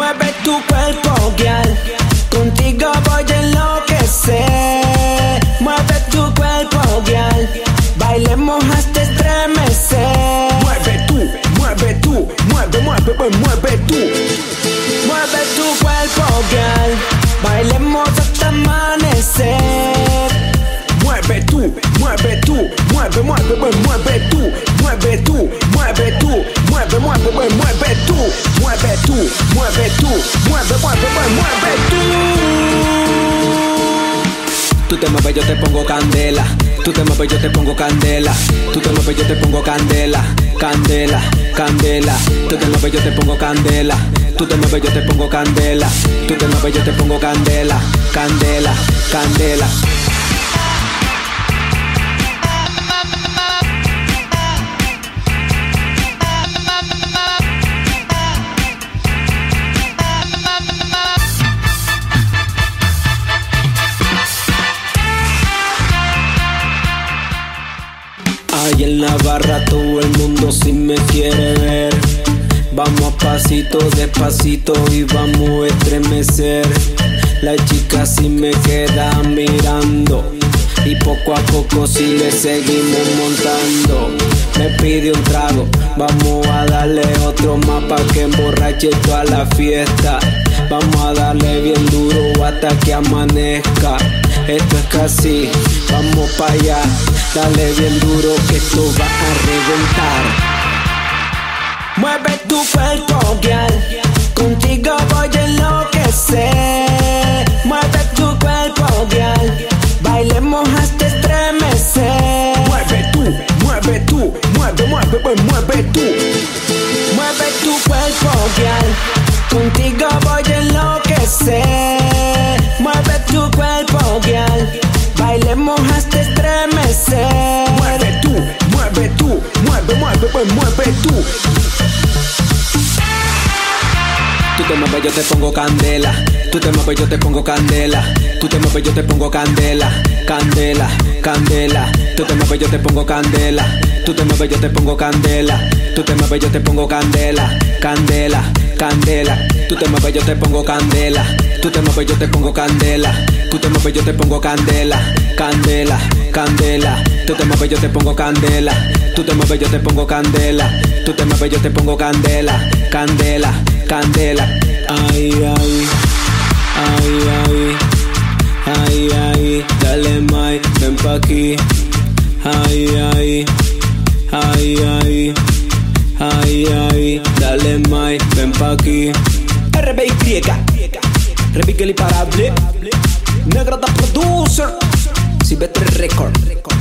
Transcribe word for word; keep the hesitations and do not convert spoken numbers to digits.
Mueve tu cuerpo, girl. Contigo voy a enloquecer. Mueve tu cuerpo, girl. Bailemos hasta estremecer. Mueve tú, mueve tú, mueve, mueve, mueve, mueve tú. Mueve tu cuerpo, girl. Bailemos hasta amanecer. Mueve tú, mueve tú, mueve, mueve, mueve, mueve tú. Mueve tú, mueve tú, mueve, mueve, mueve, mueve tú. Mueve tú, mueve tú, mueve, mueve, mueve, mueve tú. Tú te mueves, yo te pongo candela. Tú te mueves, yo te pongo candela. Tú te mueves, yo te pongo candela. Candela, candela. Tú te mueves, yo te pongo candela. Tú te mueves, yo te pongo candela. Tú te mueves, yo te pongo candela. Candela, candela. Ahí en la barra todo el mundo si me quiere ver. Vamos a pasito, despacito y vamos a estremecer. La chica si me queda mirando y poco a poco si le seguimos montando. Me pide un trago, vamos a darle otro más pa' que emborrache toda la fiesta. Vamos a darle bien duro hasta que amanezca. Esto es casi, vamos pa' allá. Dale bien duro que esto va a reventar. Mueve tu cuerpo, girl. Contigo voy a enloquecer. Mueve tu cuerpo, girl. Bailemos hasta estremecer. Mueve tú, mueve tú, mueve, mueve, mueve, mueve tú. Mueve tu cuerpo, girl. Contigo voy a enloquecer. Mueve tu cuerpo, girl. Bailemos hasta estremecer. Mueve tú, mueve tú, mueve, mueve, mueve, mueve tú. Tú te mueves, yo te pongo candela. Tú te mueves, yo te pongo candela. Tú te mueves, yo te pongo candela. Candela, candela. Tú te mueves, yo te pongo candela. Tú te mueves, yo te pongo candela. Tú te mueves, yo te pongo candela. Candela, candela. Tú te mueves, yo te pongo candela. Tú te mueves, yo te pongo candela. Tú te mueves, yo te pongo candela. Candela, candela. Tú te mueves, yo te pongo candela. Tú te mueves, yo te pongo candela. Tú te mueves, yo te pongo candela. Candela, candela. Ay, ay, ay, ay, ay, ay, dale mai, ven pa' aquí. Ay, ay, ay, ay, ay, ay, dale mai, ven pa' aquí. R B Y, Repique el imparable, Negrata Producer, Silvestre Record.